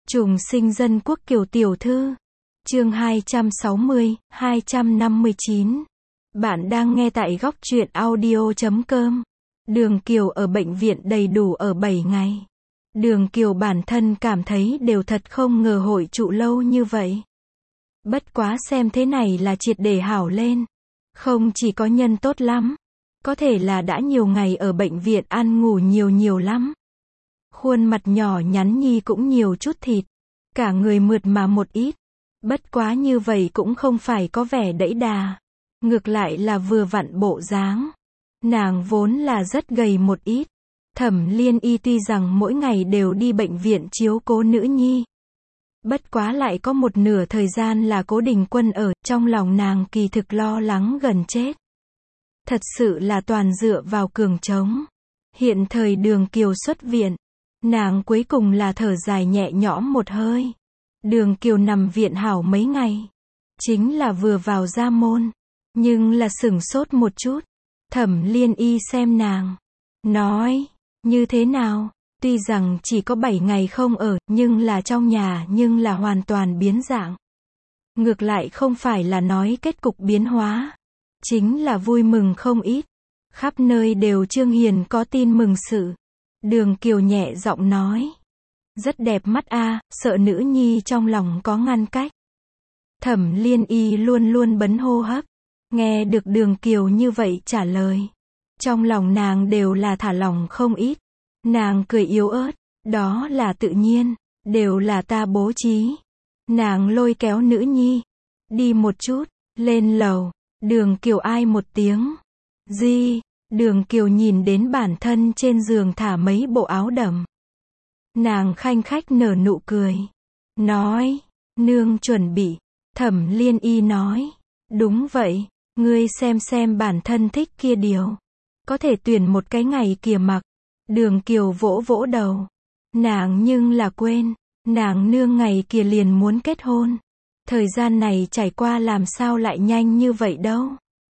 Trùng sinh dân quốc Kiều tiểu thư. Chương 260, 259. Bạn đang nghe tại góc truyện audio.com. Đường Kiều ở bệnh viện đầy đủ ở 7 ngày. Đường Kiều bản thân cảm thấy đều thật không ngờ hội trụ lâu như vậy. Bất quá xem thế này là triệt để hảo lên. Không chỉ có nhân tốt lắm, có thể là đã nhiều ngày ở bệnh viện ăn ngủ nhiều lắm. Khuôn mặt nhỏ nhắn nhi cũng nhiều chút thịt, cả người mượt mà một ít. Bất quá như vậy cũng không phải có vẻ đẫy đà, ngược lại là vừa vặn bộ dáng. Nàng vốn là rất gầy một ít. Thẩm Liên Y tuy rằng mỗi ngày đều đi bệnh viện chiếu cố nữ nhi, bất quá lại có một nửa thời gian là Cố Đình Quân ở, trong lòng nàng kỳ thực lo lắng gần chết. Thật sự là toàn dựa vào cường trống. Hiện thời Đường Kiều xuất viện, nàng cuối cùng là thở dài nhẹ nhõm một hơi. Đường Kiều nằm viện hảo mấy ngày, chính là vừa vào ra môn, nhưng là sửng sốt một chút. Thẩm Liên Y xem nàng, nói, như thế nào? Tuy rằng chỉ có 7 ngày không ở, nhưng là trong nhà nhưng là hoàn toàn biến dạng. Ngược lại không phải là nói kết cục biến hóa, chính là vui mừng không ít. Khắp nơi đều Trương Hiền có tin mừng sự. Đường Kiều nhẹ giọng nói, rất đẹp mắt a, sợ nữ nhi trong lòng có ngăn cách. Thẩm Liên Y luôn luôn bấn hô hấp, nghe được Đường Kiều như vậy trả lời, trong lòng nàng đều là thả lỏng không ít. Nàng cười yếu ớt, đó là tự nhiên, đều là ta bố trí. Nàng lôi kéo nữ nhi, đi một chút, lên lầu. Đường Kiều ai một tiếng, gì? Đường Kiều nhìn đến bản thân trên giường thả mấy bộ áo đầm. Nàng khanh khách nở nụ cười, nói, nương chuẩn bị. Thẩm Liên Y nói, đúng vậy, ngươi xem bản thân thích kia điều, có thể tuyển một cái ngày kia mặc. Đường Kiều vỗ vỗ đầu, nàng nhưng là quên, nàng nương ngày kia liền muốn kết hôn. Thời gian này trải qua làm sao lại nhanh như vậy đâu.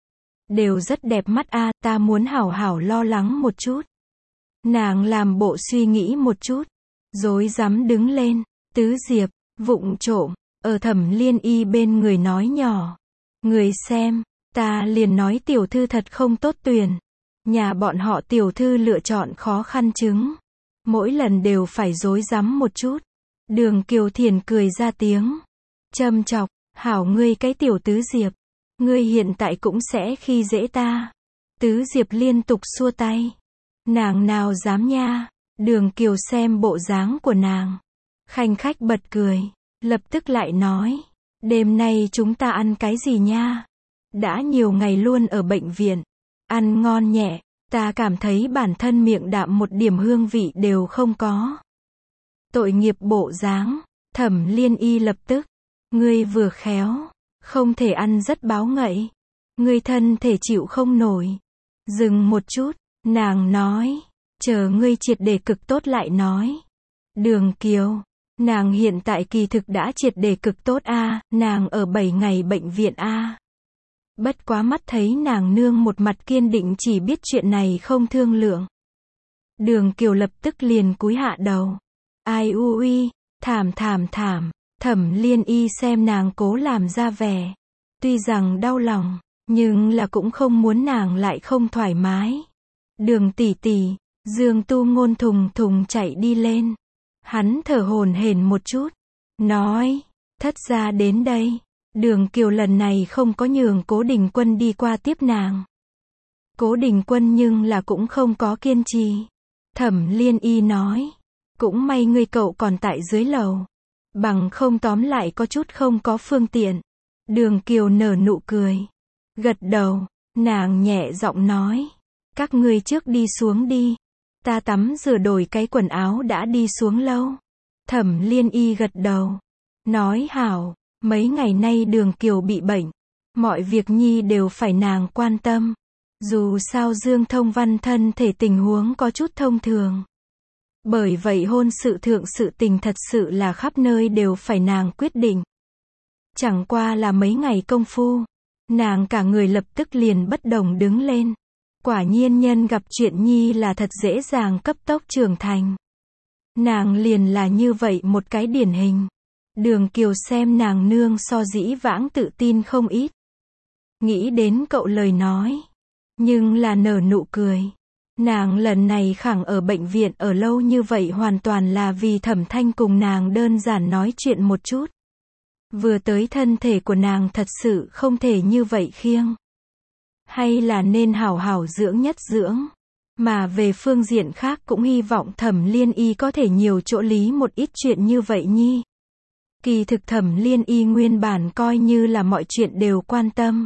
Đều rất đẹp mắt a, ta muốn hảo hảo lo lắng một chút. Nàng làm bộ suy nghĩ một chút, rối rắm đứng lên. Tứ Diệp, vụng trộm, ở Thẩm Liên Y bên người nói nhỏ, người xem, ta liền nói tiểu thư thật không tốt tuyển. Nhà bọn họ tiểu thư lựa chọn khó khăn chứng, mỗi lần đều phải rối rắm một chút. Đường Kiều Thiền cười ra tiếng, châm chọc, hảo ngươi cái tiểu Tứ Diệp, ngươi hiện tại cũng sẽ khi dễ ta. Tứ Diệp liên tục xua tay, nàng nào dám nha. Đường Kiều xem bộ dáng của nàng, khanh khách bật cười, lập tức lại nói, đêm nay chúng ta ăn cái gì nha? Đã nhiều ngày luôn ở bệnh viện, ăn ngon nhẹ, ta cảm thấy bản thân miệng đạm một điểm hương vị đều không có. Tội nghiệp bộ dáng. Thẩm Liên Y lập tức, ngươi vừa khéo, không thể ăn rất báo ngậy, ngươi thân thể chịu không nổi. Dừng một chút, nàng nói, chờ ngươi triệt để cực tốt lại nói. Đường Kiều, nàng hiện tại kỳ thực đã triệt để cực tốt a, nàng ở 7 ngày bệnh viện a. Bất quá mắt thấy nàng nương một mặt kiên định chỉ biết chuyện này không thương lượng. Đường Kiều lập tức liền cúi hạ đầu. Ai u uy, thảm. Thẩm Liên Y xem nàng cố làm ra vẻ, tuy rằng đau lòng, nhưng là cũng không muốn nàng lại không thoải mái. Đường tỷ tỷ, Dương Tu Ngôn thùng chạy đi lên. Hắn thở hổn hển một chút, nói, thất gia đến đây. Đường Kiều lần này không có nhường Cố Đình Quân đi qua tiếp nàng. Cố Đình Quân nhưng là cũng không có kiên trì. Thẩm Liên Y nói, cũng may ngươi cậu còn tại dưới lầu, bằng không tóm lại có chút không có phương tiện. Đường Kiều nở nụ cười, gật đầu, nàng nhẹ giọng nói, các ngươi trước đi xuống đi, ta tắm rửa đổi cái quần áo đã đi xuống lâu. Thẩm Liên Y gật đầu, nói hảo. Mấy ngày nay Đường Kiều bị bệnh, mọi việc nhi đều phải nàng quan tâm. Dù sao Dương Thông Văn thân thể tình huống có chút thông thường, bởi vậy hôn sự thượng sự tình thật sự là khắp nơi đều phải nàng quyết định. Chẳng qua là mấy ngày công phu, nàng cả người lập tức liền bất đồng đứng lên. Quả nhiên nhân gặp chuyện nhi là thật dễ dàng cấp tốc trưởng thành. Nàng liền là như vậy một cái điển hình. Đường Kiều xem nàng nương so dĩ vãng tự tin không ít. Nghĩ đến cậu lời nói. Nhưng là nở nụ cười. Nàng lần này khẳng ở bệnh viện ở lâu như vậy hoàn toàn là vì Thẩm Thanh cùng nàng đơn giản nói chuyện một chút. Vừa tới thân thể của nàng thật sự không thể như vậy khiêng. Hay là nên hảo hảo dưỡng nhất dưỡng. Mà về phương diện khác cũng hy vọng Thẩm Liên Y có thể nhiều chỗ lý một ít chuyện như vậy nhi. Kỳ thực Thẩm Liên Y nguyên bản coi như là mọi chuyện đều quan tâm.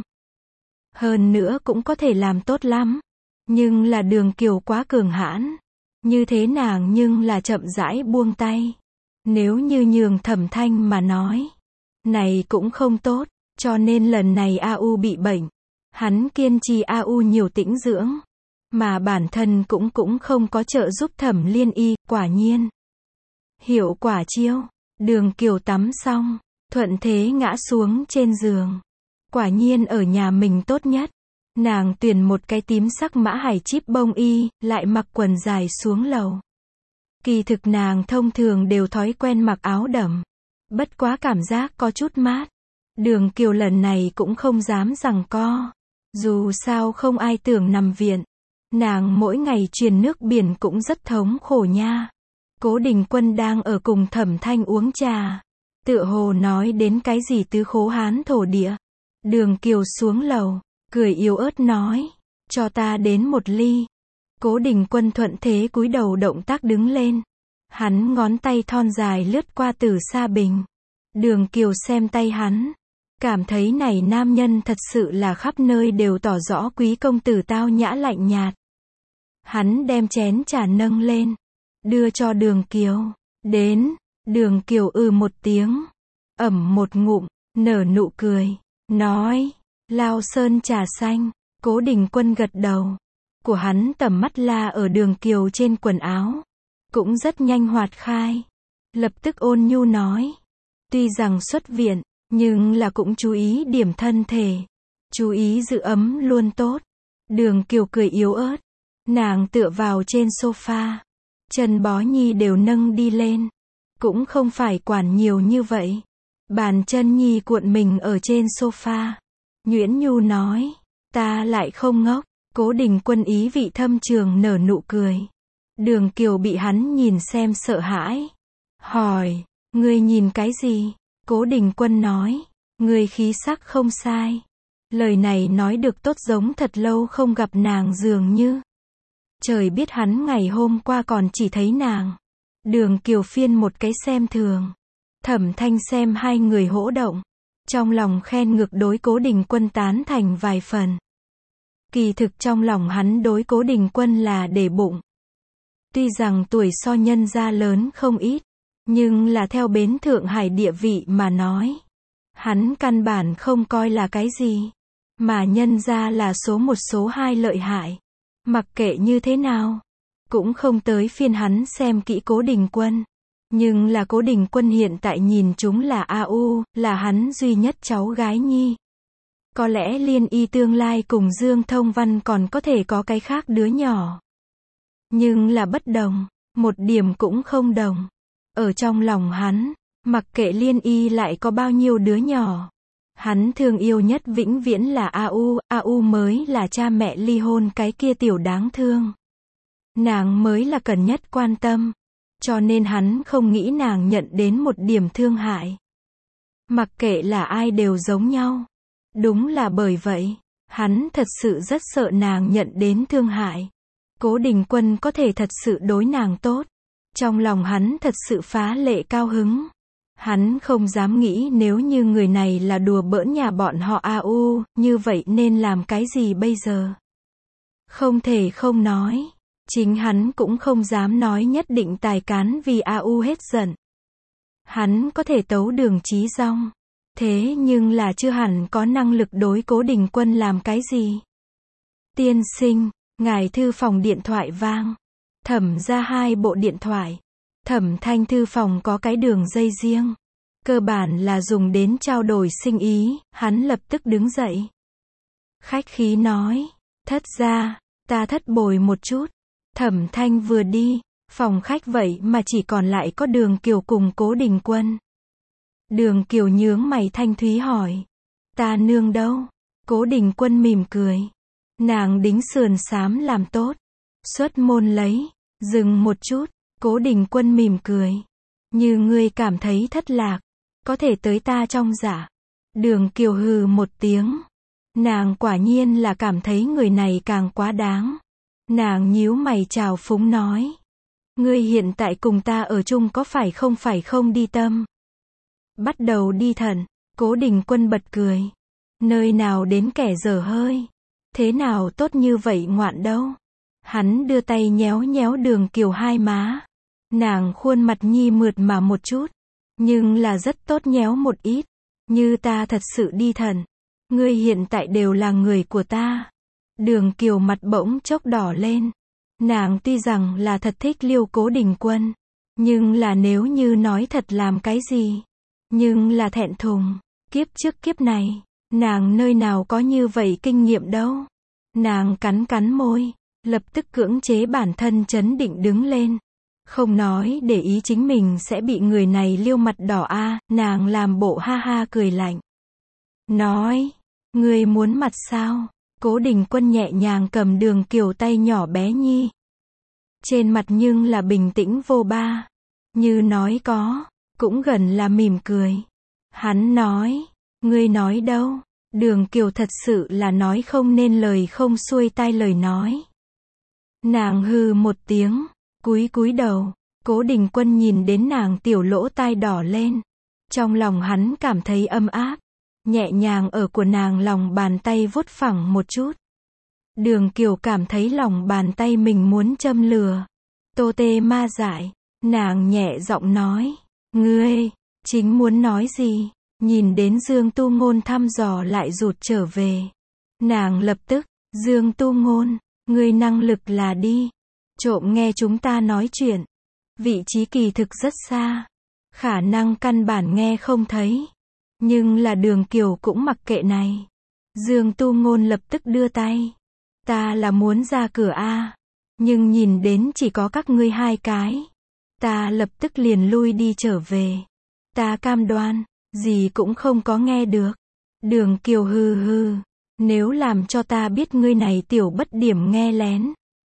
Hơn nữa cũng có thể làm tốt lắm. Nhưng là Đường Kiều quá cường hãn. Như thế nàng nhưng là chậm rãi buông tay. Nếu như nhường Thẩm Thanh mà nói. Này cũng không tốt. Cho nên lần này AU bị bệnh. Hắn kiên trì AU nhiều tĩnh dưỡng. Mà bản thân cũng không có trợ giúp Thẩm Liên Y, quả nhiên. Hiệu quả chiêu. Đường Kiều tắm xong. Thuận thế ngã xuống trên giường. Quả nhiên ở nhà mình tốt nhất. Nàng tuyển một cái tím sắc mã hải chíp bông y, lại mặc quần dài xuống lầu. Kỳ thực nàng thông thường đều thói quen mặc áo đầm. Bất quá cảm giác có chút mát. Đường Kiều lần này cũng không dám giằng co. Dù sao không ai tưởng nằm viện. Nàng mỗi ngày truyền nước biển cũng rất thống khổ nha. Cố Đình Quân đang ở cùng Thẩm Thanh uống trà. Tựa hồ nói đến cái gì tứ khố hán thổ địa. Đường Kiều xuống lầu, cười yếu ớt nói, cho ta đến một ly. Cố Đình Quân thuận thế cúi đầu động tác đứng lên. Hắn ngón tay thon dài lướt qua từ xa bình. Đường Kiều xem tay hắn. Cảm thấy này nam nhân thật sự là khắp nơi đều tỏ rõ quý công tử tao nhã lạnh nhạt. Hắn đem chén trà nâng lên. Đưa cho Đường Kiều. Đến. Đường Kiều một tiếng. Ẩm một ngụm. Nở nụ cười. Nói. Lao sơn trà xanh. Cố Đình Quân gật đầu. Của hắn tầm mắt la ở Đường Kiều trên quần áo. Cũng rất nhanh hoạt khai. Lập tức ôn nhu nói. Tuy rằng xuất viện. Nhưng là cũng chú ý điểm thân thể. Chú ý giữ ấm luôn tốt. Đường Kiều cười yếu ớt. Nàng tựa vào trên sofa. Chân bó nhi đều nâng đi lên. Cũng không phải quản nhiều như vậy. Bàn chân nhi cuộn mình ở trên sofa. Nhuyễn Nhu nói. Ta lại không ngốc. Cố Đình Quân ý vị thâm trường nở nụ cười. Đường Kiều bị hắn nhìn xem sợ hãi. Hỏi. Ngươi nhìn cái gì? Cố Đình Quân nói. Ngươi khí sắc không sai. Lời này nói được tốt giống thật lâu không gặp nàng dường như. Trời biết hắn ngày hôm qua còn chỉ thấy nàng. Đường Kiều phiên một cái xem thường. Thẩm Thanh xem hai người hỗ động. Trong lòng khen ngược đối Cố Đình Quân tán thành vài phần. Kỳ thực trong lòng hắn đối Cố Đình Quân là để bụng. Tuy rằng tuổi so nhân gia lớn không ít. Nhưng là theo bến Thượng Hải địa vị mà nói. Hắn căn bản không coi là cái gì. Mà nhân gia là số một số hai lợi hại. Mặc kệ như thế nào. Cũng không tới phiên hắn xem kỹ Cố Đình Quân. Nhưng là Cố Đình Quân hiện tại nhìn chúng là AU, là hắn duy nhất cháu gái nhi. Có lẽ Liên Y tương lai cùng Dương Thông Văn còn có thể có cái khác đứa nhỏ. Nhưng là bất đồng. Một điểm cũng không đồng. Ở trong lòng hắn, mặc kệ Liên Y lại có bao nhiêu đứa nhỏ. Hắn thương yêu nhất vĩnh viễn là AU mới là cha mẹ ly hôn cái kia tiểu đáng thương. Nàng mới là cần nhất quan tâm. Cho nên hắn không nghĩ nàng nhận đến một điểm thương hại. Mặc kệ là ai đều giống nhau. Đúng là bởi vậy, hắn thật sự rất sợ nàng nhận đến thương hại. Cố Đình Quân có thể thật sự đối nàng tốt. Trong lòng hắn thật sự phá lệ cao hứng. Hắn không dám nghĩ nếu như người này là đùa bỡn nhà bọn họ AU, như vậy nên làm cái gì bây giờ? Không thể không nói. Chính hắn cũng không dám nói nhất định tài cán vì AU hết giận. Hắn có thể tấu Đường Chí Dong. Thế nhưng là chưa hẳn có năng lực đối Cố Đình Quân làm cái gì. Tiên sinh, ngài thư phòng điện thoại vang. Thẩm ra 2 bộ điện thoại. Thẩm Thanh thư phòng có cái đường dây riêng. Cơ bản là dùng đến trao đổi sinh ý, hắn lập tức đứng dậy. Khách khí nói, thất ra, ta thất bồi một chút. Thẩm Thanh vừa đi, Phòng khách vậy mà chỉ còn lại có Đường Kiều cùng Cố Đình Quân. Đường Kiều nhướng mày thanh thúy hỏi. Ta nương đâu? Cố Đình Quân mỉm cười. Nàng đính sườn xám làm tốt. Xuất môn lấy. Dừng một chút. Cố Đình Quân mỉm cười. Như ngươi cảm thấy thất lạc, có thể tới ta trong dạ. Đường Kiều hừ một tiếng. Nàng quả nhiên là cảm thấy người này càng quá đáng. Nàng nhíu mày trào phúng nói. Ngươi hiện tại cùng ta ở chung có phải không đi tâm. Bắt đầu đi thần. Cố Đình Quân bật cười. Nơi nào đến kẻ dở hơi. Thế nào tốt như vậy ngoạn đâu. Hắn đưa tay nhéo nhéo Đường Kiều hai má. Nàng khuôn mặt nhi mượt mà một chút. Nhưng là rất tốt nhéo một ít. Như ta thật sự đi thần. Ngươi hiện tại đều là người của ta. Đường Kiều mặt bỗng chốc đỏ lên. Nàng tuy rằng là thật thích Liêu Cố Đình Quân. Nhưng là nếu như nói thật làm cái gì. Nhưng là thẹn thùng. Kiếp trước kiếp này. Nàng nơi nào có như vậy kinh nghiệm đâu. Nàng cắn cắn môi. Lập tức cưỡng chế bản thân trấn định đứng lên. Không nói để ý chính mình sẽ bị người này liêu mặt đỏ a. Nàng làm bộ ha ha cười lạnh. Nói. Ngươi muốn mặt sao? Cố Đình Quân nhẹ nhàng cầm Đường Kiều tay nhỏ bé nhi. Trên mặt nhưng là bình tĩnh vô ba. Như nói có. Cũng gần là mỉm cười. Hắn nói. Ngươi nói đâu? Đường Kiều thật sự là nói không nên lời không xuôi tai lời nói. Nàng hừ một tiếng. Cúi đầu. Cố Đình Quân nhìn đến nàng tiểu lỗ tai đỏ lên. Trong lòng hắn cảm thấy ấm áp. Nhẹ nhàng ở của nàng lòng bàn tay vuốt phẳng một chút. Đường Kiều cảm thấy lòng bàn tay mình muốn châm lửa. Tô tê ma dại. Nàng nhẹ giọng nói. Ngươi, chính muốn nói gì? Nhìn đến Dương Tu Ngôn thăm dò lại rụt trở về. Nàng lập tức. Dương Tu Ngôn, ngươi năng lực là đi. Trộm nghe chúng ta nói chuyện. Vị trí kỳ thực rất xa. Khả năng căn bản nghe không thấy. Nhưng là Đường Kiều cũng mặc kệ này. Dương Tu Ngôn lập tức đưa tay. Ta là muốn ra cửa a. Nhưng nhìn đến chỉ có các ngươi hai cái. Ta lập tức liền lui đi trở về. Ta cam đoan, gì cũng không có nghe được. Đường Kiều hừ hừ. Nếu làm cho ta biết ngươi này tiểu bất điểm nghe lén.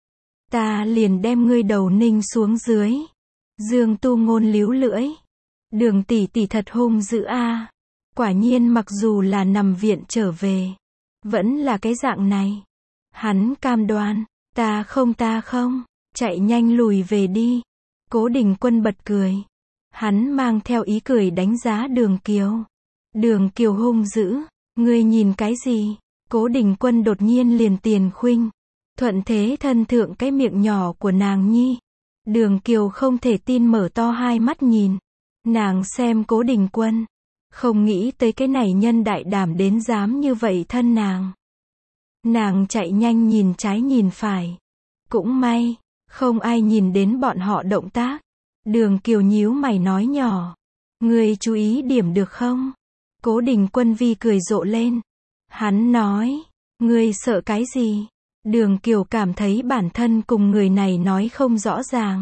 Ta liền đem ngươi đầu ninh xuống dưới. Dương Tu Ngôn líu lưỡi. Đường tỷ tỷ thật hung dữ a. Quả nhiên mặc dù là nằm viện trở về. Vẫn là cái dạng này. Hắn cam đoan. Ta không. Chạy nhanh lùi về đi. Cố Đình Quân bật cười. Hắn mang theo ý cười đánh giá Đường Kiều. Đường Kiều hung dữ. Ngươi nhìn cái gì? Cố Đình Quân đột nhiên liền tiền khuynh. Thuận thế thân thượng cái miệng nhỏ của nàng nhi. Đường Kiều không thể tin mở to hai mắt nhìn. Nàng xem Cố Đình Quân. Không nghĩ tới cái này nhân đại đảm đến dám như vậy thân nàng. Nàng chạy nhanh nhìn trái nhìn phải. Cũng may, không ai nhìn đến bọn họ động tác. Đường Kiều nhíu mày nói nhỏ. Ngươi chú ý điểm được không? Cố Đình Quân vi cười rộ lên. Hắn nói. Ngươi sợ cái gì? Đường Kiều cảm thấy bản thân cùng người này nói không rõ ràng.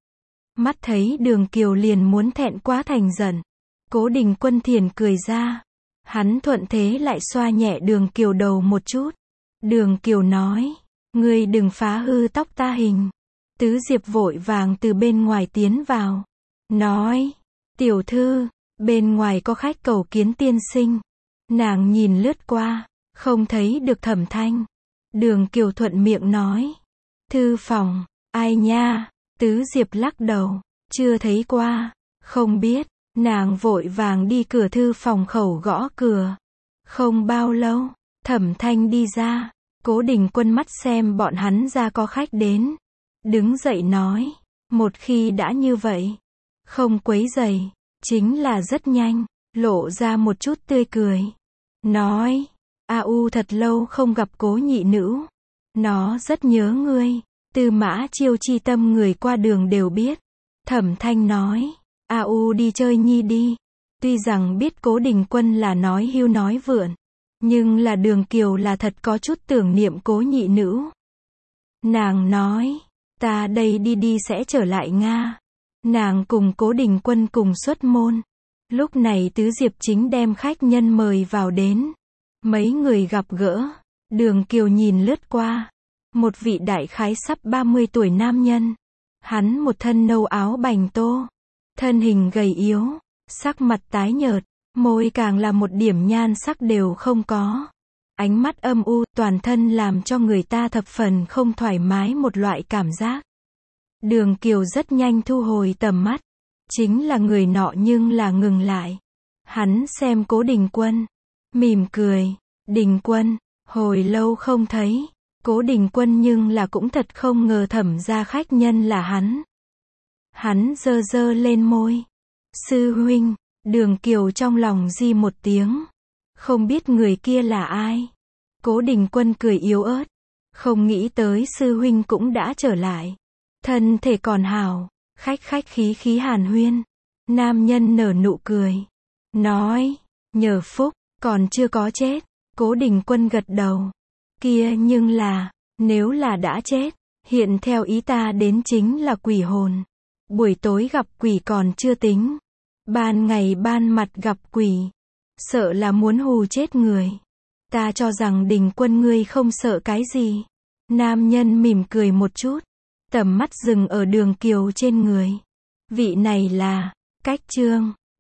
Mắt thấy Đường Kiều liền muốn thẹn quá thành giận. Cố Đình Quân thiền cười ra. Hắn thuận thế lại xoa nhẹ Đường Kiều đầu một chút. Đường Kiều nói. Ngươi đừng phá hư tóc ta hình. Tứ Diệp vội vàng từ bên ngoài tiến vào. Nói. Tiểu thư, bên ngoài có khách cầu kiến tiên sinh. Nàng nhìn lướt qua. Không thấy được Thẩm Thanh. Đường Kiều thuận miệng nói. Thư phòng, ai nha? Tứ Diệp lắc đầu. Chưa thấy qua. Không biết. Nàng vội vàng đi cửa thư phòng khẩu gõ cửa. Không bao lâu, Thẩm Thanh đi ra. Cố Đình Quân mắt xem bọn hắn ra có khách đến. Đứng dậy nói. Một khi đã như vậy. Không quấy rầy. Chính là rất nhanh. Lộ ra một chút tươi cười. Nói. Thật lâu không gặp Cố nhị nữ. Nó rất nhớ ngươi. Tư Mã Chiêu chi tâm người qua đường đều biết. Thẩm Thanh nói. đi chơi nhi đi. Tuy rằng biết Cố Đình Quân là nói hưu nói vượn. Nhưng là Đường Kiều là thật có chút tưởng niệm Cố nhị nữ. Nàng nói. Ta đây đi sẽ trở lại Nga. Nàng cùng Cố Đình Quân cùng xuất môn. Lúc này Tứ Diệp chính đem khách nhân mời vào đến. Mấy người gặp gỡ. Đường Kiều nhìn lướt qua. Một vị đại khái sắp 30 tuổi nam nhân. Hắn một thân nâu áo bành tô. Thân hình gầy yếu. Sắc mặt tái nhợt. Môi càng là một điểm nhan sắc đều không có. Ánh mắt âm u, toàn thân làm cho người ta thập phần không thoải mái một loại cảm giác. Đường Kiều rất nhanh thu hồi tầm mắt. Chính là người nọ nhưng là ngừng lại. Hắn xem Cố Đình Quân. Mỉm cười. Đình Quân, hồi lâu không thấy. Cố Đình Quân nhưng là cũng thật không ngờ Thẩm gia khách nhân là hắn. Hắn giơ giơ lên môi. Sư huynh, Đường Kiều trong lòng di một tiếng. Không biết người kia là ai. Cố Đình Quân cười yếu ớt. Không nghĩ tới sư huynh cũng đã trở lại. Thân thể còn hảo. Khách khí hàn huyên. Nam nhân nở nụ cười. Nói, nhờ phúc, còn chưa có chết. Cố Đình Quân gật đầu. Kia nhưng là, nếu là đã chết, hiện theo ý ta đến chính là quỷ hồn. Buổi tối gặp quỷ còn chưa tính. Ban ngày ban mặt gặp quỷ. Sợ là muốn hù chết người. Ta cho rằng Đình Quân ngươi không sợ cái gì. Nam nhân mỉm cười một chút. Tầm mắt dừng ở Đường Kiều trên người. Vị này là, Cách Trương.